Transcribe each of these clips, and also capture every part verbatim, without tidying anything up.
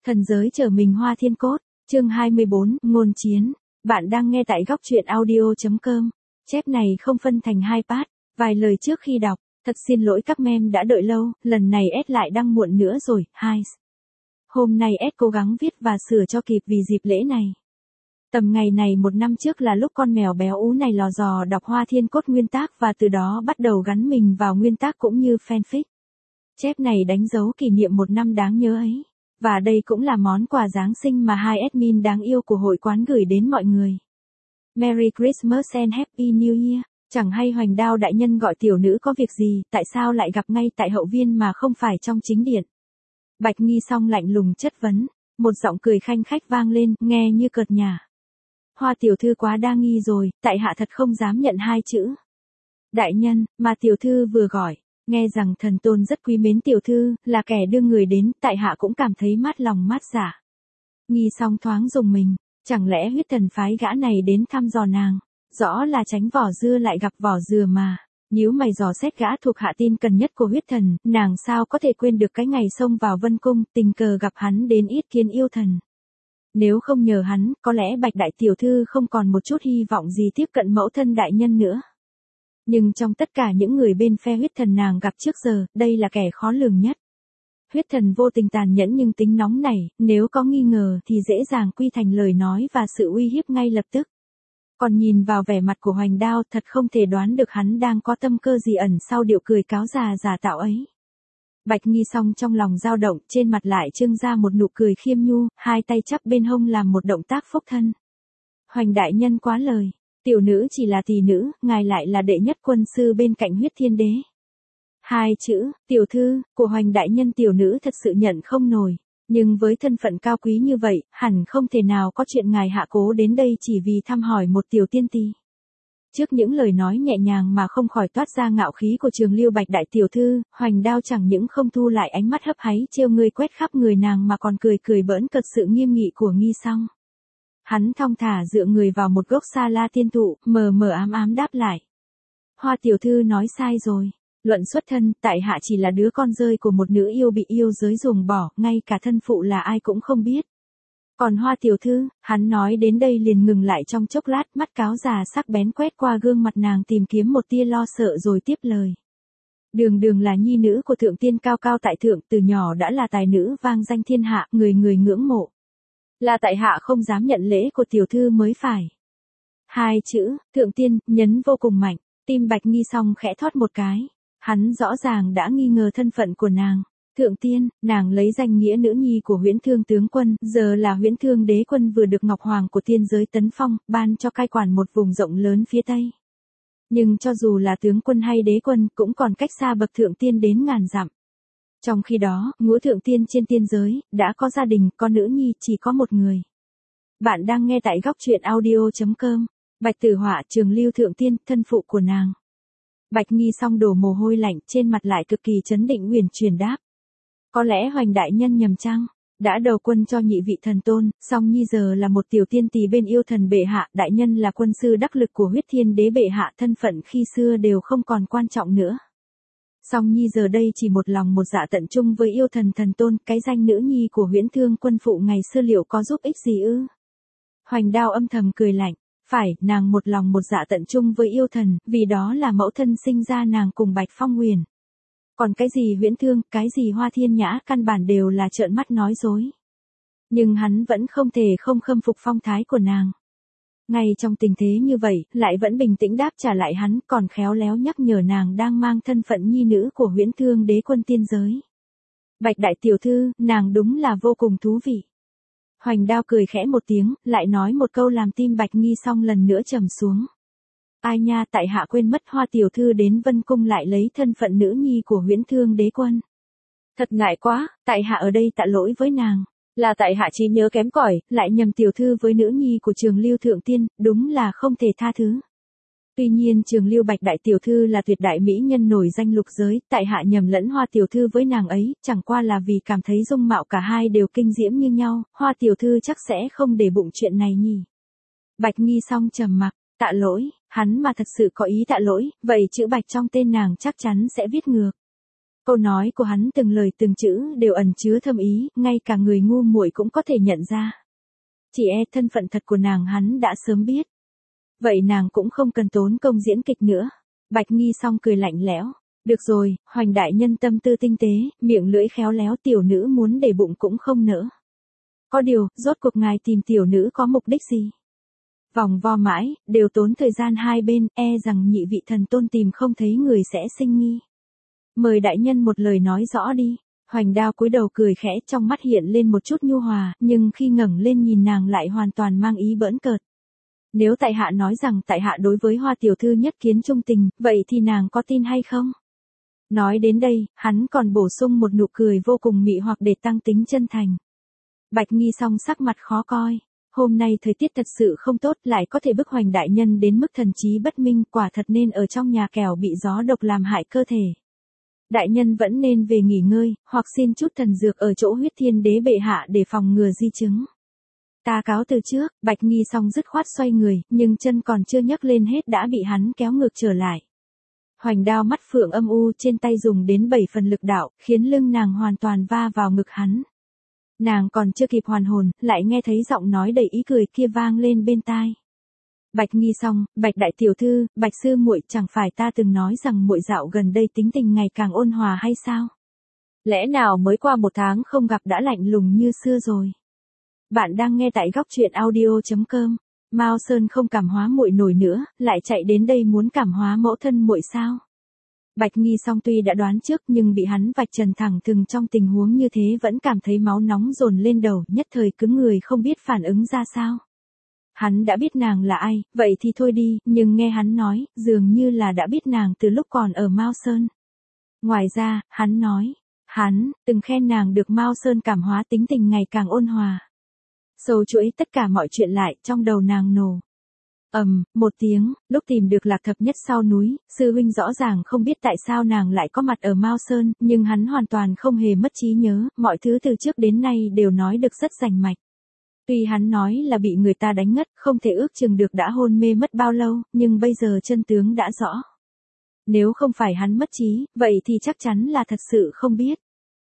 Thần giới trở mình Hoa Thiên Cốt, chương hai mươi bốn, ngôn chiến. Bạn đang nghe tại góc truyện audio.com. Chép này không phân thành hai part, vài lời trước khi đọc, thật xin lỗi các mem đã đợi lâu, lần này S lại đăng muộn nữa rồi, hai. Hôm nay S cố gắng viết và sửa cho kịp vì dịp lễ này. Tầm ngày này một năm trước là lúc con mèo béo ú này lò dò đọc Hoa Thiên Cốt nguyên tác và từ đó bắt đầu gắn mình vào nguyên tác cũng như fanfic. Chép này đánh dấu kỷ niệm một năm đáng nhớ ấy. Và đây cũng là món quà Giáng sinh mà hai admin đáng yêu của hội quán gửi đến mọi người. Merry Christmas and Happy New Year. Chẳng hay Hoành Đao đại nhân gọi tiểu nữ có việc gì, tại sao lại gặp ngay tại hậu viên mà không phải trong chính điện. Bạch Nghi Song lạnh lùng chất vấn, một giọng cười khanh khách vang lên, nghe như cợt nhả. Hoa tiểu thư quá đa nghi rồi, tại hạ thật không dám nhận hai chữ. Đại nhân, mà tiểu thư vừa gọi. Nghe rằng thần tôn rất quý mến tiểu thư, là kẻ đưa người đến, tại hạ cũng cảm thấy mát lòng mát dạ. Nghi Song thoáng dùng mình, chẳng lẽ huyết thần phái gã này đến thăm dò nàng, rõ là tránh vỏ dưa lại gặp vỏ dừa mà. Nhíu mày dò xét gã thuộc hạ tin cần nhất của huyết thần, nàng sao có thể quên được cái ngày xông vào Vân Cung, tình cờ gặp hắn đến yết kiến yêu thần. Nếu không nhờ hắn, có lẽ Bạch đại tiểu thư không còn một chút hy vọng gì tiếp cận mẫu thân đại nhân nữa. Nhưng trong tất cả những người bên phe huyết thần nàng gặp trước giờ, đây là kẻ khó lường nhất. Huyết thần vô tình tàn nhẫn nhưng tính nóng nảy, nếu có nghi ngờ thì dễ dàng quy thành lời nói và sự uy hiếp ngay lập tức. Còn nhìn vào vẻ mặt của Hoành Đao thật không thể đoán được hắn đang có tâm cơ gì ẩn sau điệu cười cáo già giả tạo ấy. Bạch Nghi Song trong lòng dao động, trên mặt lại trưng ra một nụ cười khiêm nhu, hai tay chắp bên hông làm một động tác phúc thân. Hoành đại nhân quá lời. Tiểu nữ chỉ là tỷ nữ, ngài lại là đệ nhất quân sư bên cạnh huyết thiên đế. Hai chữ, tiểu thư, của Hoành đại nhân tiểu nữ thật sự nhận không nổi, nhưng với thân phận cao quý như vậy, hẳn không thể nào có chuyện ngài hạ cố đến đây chỉ vì thăm hỏi một tiểu tiên tỳ. Trước những lời nói nhẹ nhàng mà không khỏi toát ra ngạo khí của Trường Lưu Bạch đại tiểu thư, Hoành Đao chẳng những không thu lại ánh mắt hấp háy trêu ngươi quét khắp người nàng mà còn cười cười bỡn cợt sự nghiêm nghị của Nghi Song. Hắn thong thả dựa người vào một gốc sa la tiên thụ, mờ mờ ám ám đáp lại. Hoa tiểu thư nói sai rồi. Luận xuất thân, tại hạ chỉ là đứa con rơi của một nữ yêu bị yêu giới ruồng bỏ, ngay cả thân phụ là ai cũng không biết. Còn Hoa tiểu thư, hắn nói đến đây liền ngừng lại trong chốc lát, mắt cáo già sắc bén quét qua gương mặt nàng tìm kiếm một tia lo sợ rồi tiếp lời. Đường đường là nhi nữ của thượng tiên cao cao tại thượng, từ nhỏ đã là tài nữ vang danh thiên hạ, người người ngưỡng mộ. Là tại hạ không dám nhận lễ của tiểu thư mới phải. Hai chữ, thượng tiên, nhấn vô cùng mạnh, tim Bạch Nghi Song khẽ thoát một cái. Hắn rõ ràng đã nghi ngờ thân phận của nàng. Thượng tiên, nàng lấy danh nghĩa nữ nhi của Huyễn Thương tướng quân, giờ là Huyễn Thương đế quân vừa được Ngọc Hoàng của tiên giới tấn phong, ban cho cai quản một vùng rộng lớn phía Tây. Nhưng cho dù là tướng quân hay đế quân, cũng còn cách xa bậc thượng tiên đến ngàn dặm. Trong khi đó, ngũ thượng tiên trên tiên giới, đã có gia đình, có nữ nhi, chỉ có một người. Bạn đang nghe tại góc truyện audio.com. Bạch Tử Họa, Trường Lưu thượng tiên, thân phụ của nàng. Bạch Nghi Song đổ mồ hôi lạnh, trên mặt lại cực kỳ trấn định uyển chuyển đáp. Có lẽ Hoành đại nhân nhầm chăng? Đã đầu quân cho nhị vị thần tôn, song nhi giờ là một tiểu tiên tỳ bên yêu thần bệ hạ, đại nhân là quân sư đắc lực của huyết thiên đế bệ hạ, thân phận khi xưa đều không còn quan trọng nữa. Song nhi giờ đây chỉ một lòng một dạ tận chung với yêu thần thần tôn, cái danh nữ nhi của Huyễn Thương quân phụ ngày xưa liệu có giúp ích gì ư? Hoành Đao âm thầm cười lạnh, phải, nàng một lòng một dạ tận chung với yêu thần, vì đó là mẫu thân sinh ra nàng cùng Bạch Phong Huyền. Còn cái gì Huyễn Thương, cái gì Hoa Thiên Nhã căn bản đều là trợn mắt nói dối. Nhưng hắn vẫn không thể không khâm phục phong thái của nàng. Ngay trong tình thế như vậy, lại vẫn bình tĩnh đáp trả lại hắn, còn khéo léo nhắc nhở nàng đang mang thân phận nhi nữ của Huyễn Thương đế quân tiên giới. Bạch đại tiểu thư, nàng đúng là vô cùng thú vị. Hoành Đao cười khẽ một tiếng, lại nói một câu làm tim Bạch Nghi Song lần nữa trầm xuống. Ai nha, tại hạ quên mất Hoa tiểu thư đến Vân Cung lại lấy thân phận nữ nhi của Huyễn Thương đế quân. Thật ngại quá, tại hạ ở đây tạ lỗi với nàng. Là tại hạ trí nhớ kém cỏi, lại nhầm tiểu thư với nữ nhi của Trường Lưu thượng tiên, đúng là không thể tha thứ. Tuy nhiên Trường Lưu Bạch đại tiểu thư là tuyệt đại mỹ nhân nổi danh lục giới, tại hạ nhầm lẫn Hoa tiểu thư với nàng ấy, chẳng qua là vì cảm thấy dung mạo cả hai đều kinh diễm như nhau, Hoa tiểu thư chắc sẽ không để bụng chuyện này nhỉ. Bạch Nghi Song trầm mặc, tạ lỗi, hắn mà thật sự có ý tạ lỗi, vậy chữ Bạch trong tên nàng chắc chắn sẽ viết ngược. Câu nói của hắn từng lời từng chữ đều ẩn chứa thâm ý, ngay cả người ngu muội cũng có thể nhận ra. Chỉ e thân phận thật của nàng hắn đã sớm biết. Vậy nàng cũng không cần tốn công diễn kịch nữa. Bạch Nghi Song cười lạnh lẽo. Được rồi, Hoành đại nhân tâm tư tinh tế, miệng lưỡi khéo léo, tiểu nữ muốn để bụng cũng không nỡ. Có điều, rốt cuộc ngài tìm tiểu nữ có mục đích gì? Vòng vo mãi, đều tốn thời gian hai bên, e rằng nhị vị thần tôn tìm không thấy người sẽ sinh nghi. Mời đại nhân một lời nói rõ đi. Hoành Đao cúi đầu cười khẽ, trong mắt hiện lên một chút nhu hòa, nhưng khi ngẩng lên nhìn nàng lại hoàn toàn mang ý bỡn cợt. Nếu tại hạ nói rằng tại hạ đối với Hoa tiểu thư nhất kiến trung tình, vậy thì nàng có tin hay không? Nói đến đây, hắn còn bổ sung một nụ cười vô cùng mị hoặc để tăng tính chân thành. Bạch Nghi Song sắc mặt khó coi. Hôm nay thời tiết thật sự không tốt, lại có thể bức Hoành đại nhân đến mức thần trí bất minh, quả thật nên ở trong nhà kẻo bị gió độc làm hại cơ thể. Đại nhân vẫn nên về nghỉ ngơi, hoặc xin chút thần dược ở chỗ Huyết Thiên Đế bệ hạ để phòng ngừa di chứng. Ta cáo từ trước. Bạch Nghi Song dứt khoát xoay người, nhưng chân còn chưa nhấc lên hết đã bị hắn kéo ngược trở lại. Hoành Đao mắt phượng âm u trên tay dùng đến bảy phần lực đạo, khiến lưng nàng hoàn toàn va vào ngực hắn. Nàng còn chưa kịp hoàn hồn, lại nghe thấy giọng nói đầy ý cười kia vang lên bên tai. Bạch Nghi Song, Bạch đại tiểu thư, Bạch sư muội, chẳng phải ta từng nói rằng muội dạo gần đây tính tình ngày càng ôn hòa hay sao? Lẽ nào mới qua một tháng không gặp đã lạnh lùng như xưa rồi? Bạn đang nghe tại góc truyện audio chấm com. Mao Sơn không cảm hóa muội nổi nữa, lại chạy đến đây muốn cảm hóa mẫu thân muội sao? Bạch Nghi Song tuy đã đoán trước nhưng bị hắn vạch trần thẳng thừng trong tình huống như thế vẫn cảm thấy máu nóng dồn lên đầu, nhất thời cứng người không biết phản ứng ra sao. Hắn đã biết nàng là ai, vậy thì thôi đi, nhưng nghe hắn nói, dường như là đã biết nàng từ lúc còn ở Mao Sơn. Ngoài ra, hắn nói, hắn từng khen nàng được Mao Sơn cảm hóa tính tình ngày càng ôn hòa. Sâu chuỗi tất cả mọi chuyện lại, trong đầu nàng nổ. Ầm, um, một tiếng, lúc tìm được Lạc Thập Nhất sau núi, sư huynh rõ ràng không biết tại sao nàng lại có mặt ở Mao Sơn, nhưng hắn hoàn toàn không hề mất trí nhớ, mọi thứ từ trước đến nay đều nói được rất rành mạch. Tuy hắn nói là bị người ta đánh ngất, không thể ước chừng được đã hôn mê mất bao lâu, nhưng bây giờ chân tướng đã rõ. Nếu không phải hắn mất trí, vậy thì chắc chắn là thật sự không biết.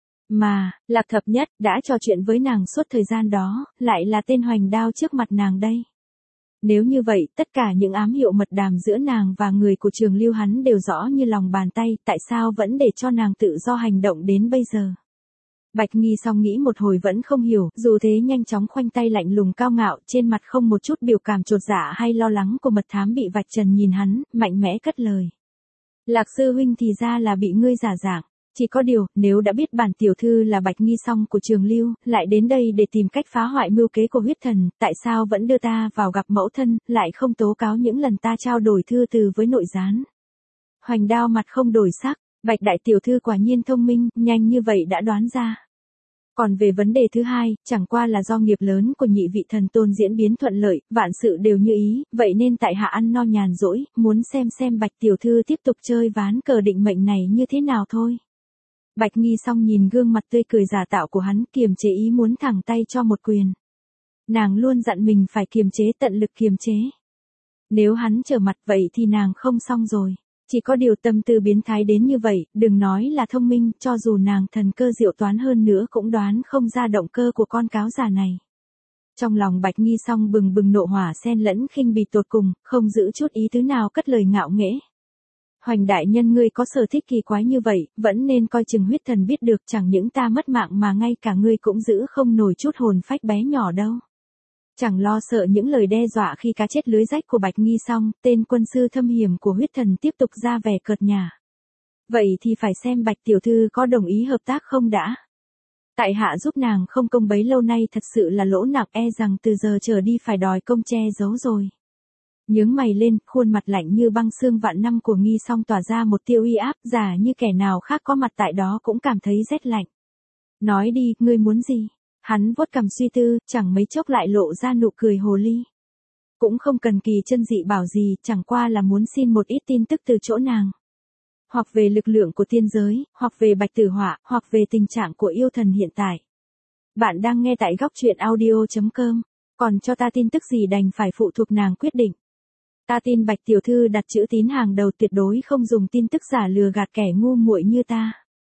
Mà, Lạc Thập Nhất đã trò chuyện với nàng suốt thời gian đó, lại là tên Hoành Đao trước mặt nàng đây. Nếu như vậy, tất cả những ám hiệu mật đàm giữa nàng và người của Trường Lưu hắn đều rõ như lòng bàn tay, tại sao vẫn để cho nàng tự do hành động đến bây giờ? Bạch Nghi Song nghĩ một hồi vẫn không hiểu, dù thế nhanh chóng khoanh tay lạnh lùng cao ngạo, trên mặt không một chút biểu cảm chột dạ hay lo lắng của mật thám bị vạch trần nhìn hắn, mạnh mẽ cất lời. Lạc sư huynh thì ra là bị ngươi giả dạng. Chỉ có điều, nếu đã biết bản tiểu thư là Bạch Nghi Song của Trường Lưu, lại đến đây để tìm cách phá hoại mưu kế của huyết thần, tại sao vẫn đưa ta vào gặp mẫu thân, lại không tố cáo những lần ta trao đổi thư từ với nội gián? Hoành Đao mặt không đổi sắc, Bạch đại tiểu thư quả nhiên thông minh, nhanh như vậy đã đoán ra. Còn về vấn đề thứ hai, chẳng qua là do nghiệp lớn của nhị vị thần tôn diễn biến thuận lợi, vạn sự đều như ý, vậy nên tại hạ ăn no nhàn rỗi, muốn xem xem Bạch tiểu thư tiếp tục chơi ván cờ định mệnh này như thế nào thôi. Bạch Nghi Song nhìn gương mặt tươi cười giả tạo của hắn, kiềm chế ý muốn thẳng tay cho một quyền. Nàng luôn dặn mình phải kiềm chế, tận lực kiềm chế. Nếu hắn trở mặt vậy thì nàng không xong rồi. Chỉ có điều tâm tư biến thái đến như vậy, đừng nói là thông minh, cho dù nàng thần cơ diệu toán hơn nữa cũng đoán không ra động cơ của con cáo già này. Trong lòng Bạch Nghi Song bừng bừng nộ hỏa xen lẫn khinh bỉ tột cùng, không giữ chút ý tứ nào cất lời ngạo nghễ. Hoành đại nhân ngươi có sở thích kỳ quái như vậy, vẫn nên coi chừng huyết thần biết được, chẳng những ta mất mạng mà ngay cả ngươi cũng giữ không nổi chút hồn phách bé nhỏ đâu. Chẳng lo sợ những lời đe dọa khi cá chết lưới rách của Bạch Nghi Song, tên quân sư thâm hiểm của huyết thần tiếp tục ra vẻ cợt nhả. Vậy thì phải xem Bạch tiểu thư có đồng ý hợp tác không đã. Tại hạ giúp nàng không công bấy lâu nay thật sự là lỗ nặng, e rằng từ giờ trở đi phải đòi công che giấu rồi. Nhướng mày lên, khuôn mặt lạnh như băng xương vạn năm của Nghi Song tỏa ra một tia uy áp, giả như kẻ nào khác có mặt tại đó cũng cảm thấy rét lạnh. Nói đi, ngươi muốn gì? Hắn vuốt cằm suy tư, chẳng mấy chốc lại lộ ra nụ cười hồ ly. Cũng không cần kỳ chân dị bảo gì, chẳng qua là muốn xin một ít tin tức từ chỗ nàng. Hoặc về lực lượng của tiên giới, hoặc về Bạch Tử Họa, hoặc về tình trạng của yêu thần hiện tại. Bạn đang nghe tại góc truyện audio chấm com, còn cho ta tin tức gì đành phải phụ thuộc nàng quyết định. Ta tin Bạch tiểu thư đặt chữ tín hàng đầu, tuyệt đối không dùng tin tức giả lừa gạt kẻ ngu muội như ta.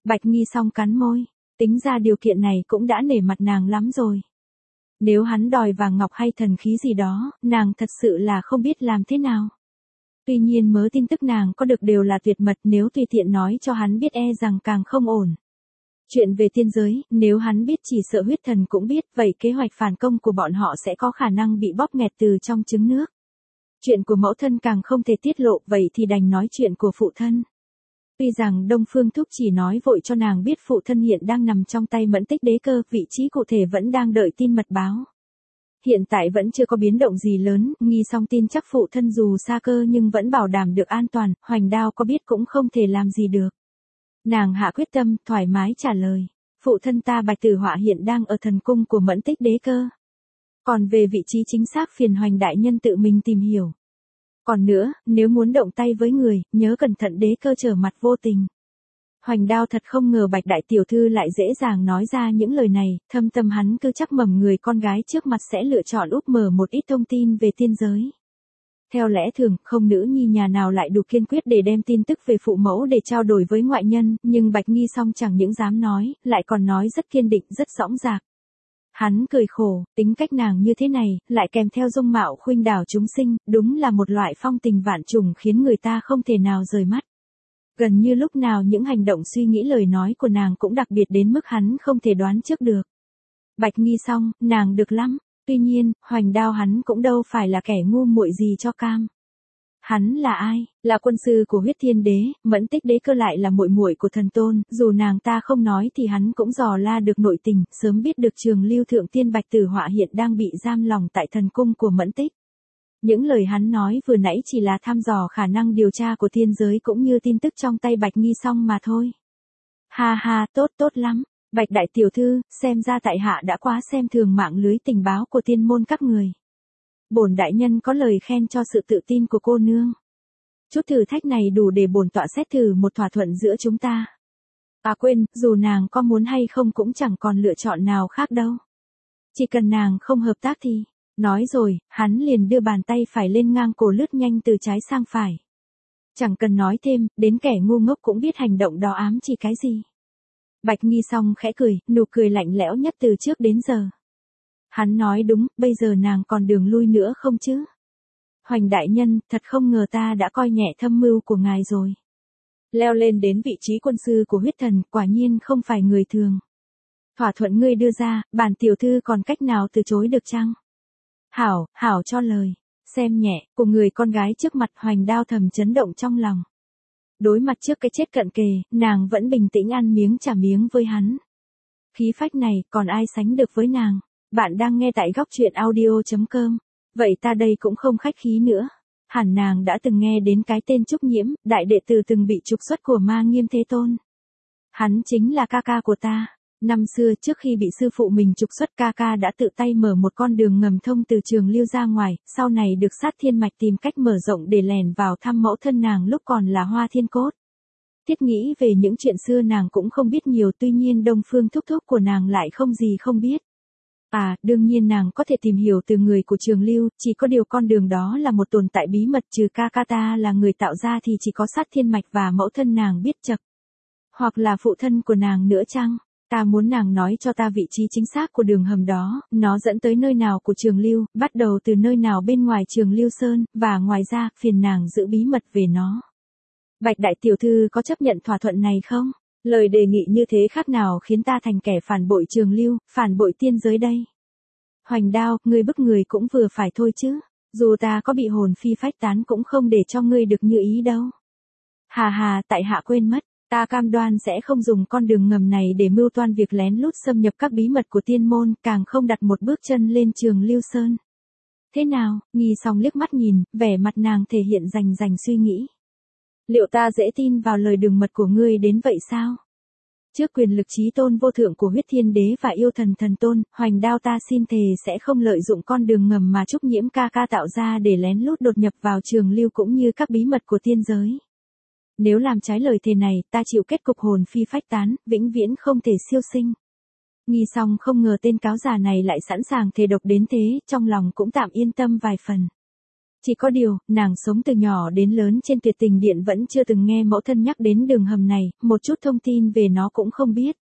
Bạch Nghi Song cắn môi, tính ra điều kiện này cũng đã nể mặt nàng lắm rồi. Nếu hắn đòi vàng ngọc hay thần khí gì đó, nàng thật sự là không biết làm thế nào. Tuy nhiên mớ tin tức nàng có được đều là tuyệt mật, nếu tùy tiện nói cho hắn biết e rằng càng không ổn. Chuyện về tiên giới, nếu hắn biết chỉ sợ huyết thần cũng biết, vậy kế hoạch phản công của bọn họ sẽ có khả năng bị bóp nghẹt từ trong trứng nước. Chuyện của mẫu thân càng không thể tiết lộ, vậy thì đành nói chuyện của phụ thân. Tuy rằng Đông Phương Thúc chỉ nói vội cho nàng biết phụ thân hiện đang nằm trong tay Mẫn Tích Đế Cơ, vị trí cụ thể vẫn đang đợi tin mật báo. Hiện tại vẫn chưa có biến động gì lớn, Nghi Song tin chắc phụ thân dù xa cơ nhưng vẫn bảo đảm được an toàn, Hoành Đao có biết cũng không thể làm gì được. Nàng hạ quyết tâm, thoải mái trả lời. Phụ thân ta Bạch Tử Họa hiện đang ở thần cung của Mẫn Tích Đế Cơ. Còn về vị trí chính xác phiền Hoành đại nhân tự mình tìm hiểu. Còn nữa, nếu muốn động tay với người, nhớ cẩn thận Đế Cơ trở mặt vô tình. Hoành Đao thật không ngờ Bạch đại tiểu thư lại dễ dàng nói ra những lời này, thâm tâm hắn cứ chắc mầm người con gái trước mặt sẽ lựa chọn úp mở một ít thông tin về tiên giới. Theo lẽ thường, không nữ nhi nhà nào lại đủ kiên quyết để đem tin tức về phụ mẫu để trao đổi với ngoại nhân, nhưng Bạch Nghi Song chẳng những dám nói, lại còn nói rất kiên định, rất dõng dạc. Hắn cười khổ, tính cách nàng như thế này, lại kèm theo dung mạo khuynh đảo chúng sinh, đúng là một loại phong tình vạn trùng khiến người ta không thể nào rời mắt. Gần như lúc nào những hành động suy nghĩ lời nói của nàng cũng đặc biệt đến mức hắn không thể đoán trước được. Bạch Nghi Song, nàng được lắm, tuy nhiên, Hoành Đao hắn cũng đâu phải là kẻ ngu muội gì cho cam. Hắn là ai? Là quân sư của Huyết Thiên Đế, Mẫn Tích Đế Cơ lại là muội muội của thần tôn, dù nàng ta không nói thì hắn cũng dò la được nội tình, sớm biết được Trường Lưu Thượng Tiên Bạch Tử Họa hiện đang bị giam lòng tại thần cung của Mẫn Tích. Những lời hắn nói vừa nãy chỉ là thăm dò khả năng điều tra của thiên giới cũng như tin tức trong tay Bạch Nghi Song mà thôi. Ha ha, tốt tốt lắm, Bạch đại tiểu thư, xem ra tại hạ đã quá xem thường mạng lưới tình báo của tiên môn các người. Bổn đại nhân có lời khen cho sự tự tin của cô nương. Chút thử thách này đủ để bổn tọa xét thử một thỏa thuận giữa chúng ta. À quên, dù nàng có muốn hay không cũng chẳng còn lựa chọn nào khác đâu. Chỉ cần nàng không hợp tác thì... Nói rồi, hắn liền đưa bàn tay phải lên ngang cổ lướt nhanh từ trái sang phải. Chẳng cần nói thêm, đến kẻ ngu ngốc cũng biết hành động đó ám chỉ cái gì. Bạch Nghi Song khẽ cười, nụ cười lạnh lẽo nhất từ trước đến giờ. Hắn nói đúng, bây giờ nàng còn đường lui nữa không chứ? Hoành đại nhân, thật không ngờ ta đã coi nhẹ thâm mưu của ngài rồi. Leo lên đến vị trí quân sư của huyết thần, quả nhiên không phải người thường. Thỏa thuận ngươi đưa ra, bản tiểu thư còn cách nào từ chối được chăng? Hảo, hảo cho lời. Xem nhẹ, của người con gái trước mặt Hoành Đao thầm chấn động trong lòng. Đối mặt trước cái chết cận kề, nàng vẫn bình tĩnh ăn miếng trả miếng với hắn. Khí phách này, còn ai sánh được với nàng? Bạn đang nghe tại góc truyện audio chấm com. Vậy ta đây cũng không khách khí nữa. Hẳn nàng đã từng nghe đến cái tên Trúc Nhiễm, đại đệ tử từng bị trục xuất của Ma Nghiêm Thế Tôn. Hắn chính là ca ca của ta. Năm xưa trước khi bị sư phụ mình trục xuất, ca ca đã tự tay mở một con đường ngầm thông từ Trường Lưu ra ngoài, sau này được Sát Thiên Mạch tìm cách mở rộng để lèn vào thăm mẫu thân nàng lúc còn là Hoa Thiên Cốt. Thiết nghĩ về những chuyện xưa nàng cũng không biết nhiều, tuy nhiên Đông Phương Thúc Thúc của nàng lại không gì không biết. À, đương nhiên nàng có thể tìm hiểu từ người của Trường Lưu, chỉ có điều con đường đó là một tồn tại bí mật, trừ ca ca ta là người tạo ra thì chỉ có Sát Thiên Mạch và mẫu thân nàng biết chậc. Hoặc là phụ thân của nàng nữa chăng? Ta muốn nàng nói cho ta vị trí chính xác của đường hầm đó, nó dẫn tới nơi nào của Trường Lưu, bắt đầu từ nơi nào bên ngoài Trường Lưu Sơn, và ngoài ra, phiền nàng giữ bí mật về nó. Bạch đại tiểu thư có chấp nhận thỏa thuận này không? Lời đề nghị như thế khác nào khiến ta thành kẻ phản bội Trường Lưu, phản bội tiên giới đây? Hoành Đao, ngươi bức người cũng vừa phải thôi chứ, dù ta có bị hồn phi phách tán cũng không để cho ngươi được như ý đâu. Hà hà, tại hạ quên mất. Ta cam đoan sẽ không dùng con đường ngầm này để mưu toan việc lén lút xâm nhập các bí mật của tiên môn, càng không đặt một bước chân lên Trường Lưu Sơn. Thế nào? Nghi Song liếc mắt nhìn, vẻ mặt nàng thể hiện rành rành suy nghĩ. Liệu ta dễ tin vào lời đường mật của ngươi đến vậy sao? Trước quyền lực chí tôn vô thượng của Huyết Thiên Đế và yêu thần thần tôn, Hoành Đao ta xin thề sẽ không lợi dụng con đường ngầm mà Trúc Nhiễm ca ca tạo ra để lén lút đột nhập vào Trường Lưu cũng như các bí mật của tiên giới. Nếu làm trái lời thề này, ta chịu kết cục hồn phi phách tán, vĩnh viễn không thể siêu sinh. Nghi Song không ngờ tên cáo già này lại sẵn sàng thề độc đến thế, trong lòng cũng tạm yên tâm vài phần. Chỉ có điều, nàng sống từ nhỏ đến lớn trên tuyệt tình điện vẫn chưa từng nghe mẫu thân nhắc đến đường hầm này, một chút thông tin về nó cũng không biết.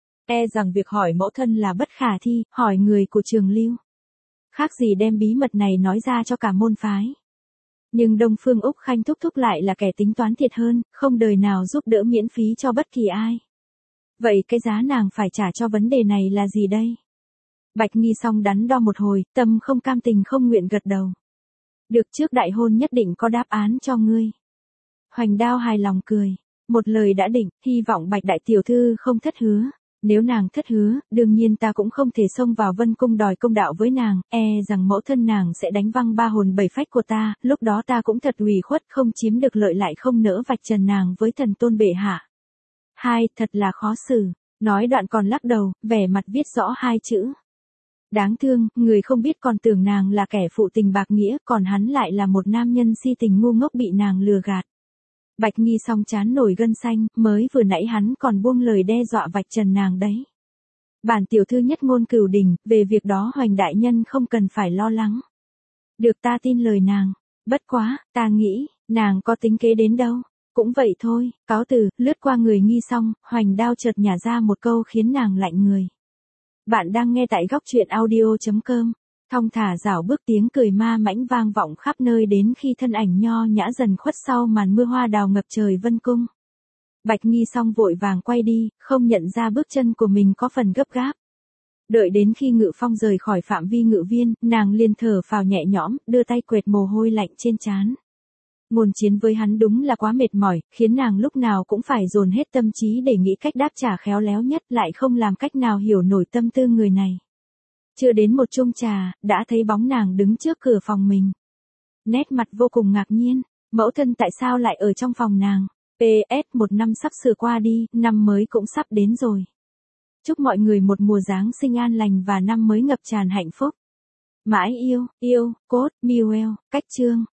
E rằng việc hỏi mẫu thân là bất khả thi, hỏi người của Trường Lưu. Khác gì đem bí mật này nói ra cho cả môn phái. Nhưng Đông Phương Úc Khanh thúc thúc lại là kẻ tính toán thiệt hơn, không đời nào giúp đỡ miễn phí cho bất kỳ ai. Vậy cái giá nàng phải trả cho vấn đề này là gì đây? Bạch Nghi Song đắn đo một hồi, tâm không cam tình không nguyện gật đầu. Được, trước đại hôn nhất định có đáp án cho ngươi. Hoành Đao hài lòng cười. Một lời đã định, hy vọng Bạch đại tiểu thư không thất hứa. Nếu nàng thất hứa, đương nhiên ta cũng không thể xông vào Vân Cung đòi công đạo với nàng, e rằng mẫu thân nàng sẽ đánh văng ba hồn bảy phách của ta, lúc đó ta cũng thật ủy khuất không chiếm được lợi lại không nỡ vạch trần nàng với thần tôn bệ hạ. Hai, thật là khó xử. Nói đoạn còn lắc đầu, vẻ mặt viết rõ hai chữ. Đáng thương, người không biết còn tưởng nàng là kẻ phụ tình bạc nghĩa, còn hắn lại là một nam nhân si tình ngu ngốc bị nàng lừa gạt. Bạch Nghi Song chán nổi gân xanh, mới vừa nãy hắn còn buông lời đe dọa vạch trần nàng đấy. Bản tiểu thư nhất ngôn cửu đình, về việc đó Hoành đại nhân không cần phải lo lắng. Được, ta tin lời nàng. Bất quá, ta nghĩ, nàng có tính kế đến đâu. Cũng vậy thôi, cáo từ, lướt qua người Nghi Song, Hoành Đao chợt nhả ra một câu khiến nàng lạnh người. Bạn đang nghe tại góc truyện audio chấm com. Thong thả rảo bước, tiếng cười ma mãnh vang vọng khắp nơi đến khi thân ảnh nho nhã dần khuất sau màn mưa hoa đào ngập trời Vân Cung. Bạch Nghi Song vội vàng quay đi, không nhận ra bước chân của mình có phần gấp gáp. Đợi đến khi Ngự Phong rời khỏi phạm vi ngự viên, nàng liền thở phào nhẹ nhõm, đưa tay quệt mồ hôi lạnh trên trán. Ngôn chiến với hắn đúng là quá mệt mỏi, khiến nàng lúc nào cũng phải dồn hết tâm trí để nghĩ cách đáp trả khéo léo nhất, lại không làm cách nào hiểu nổi tâm tư người này. Chưa đến một chung trà, đã thấy bóng nàng đứng trước cửa phòng mình. Nét mặt vô cùng ngạc nhiên, mẫu thân tại sao lại ở trong phòng nàng? pê ét một năm sắp sửa qua đi, năm mới cũng sắp đến rồi. Chúc mọi người một mùa Giáng sinh an lành và năm mới ngập tràn hạnh phúc. Mãi yêu, yêu, cốt, Miuel, cách chương.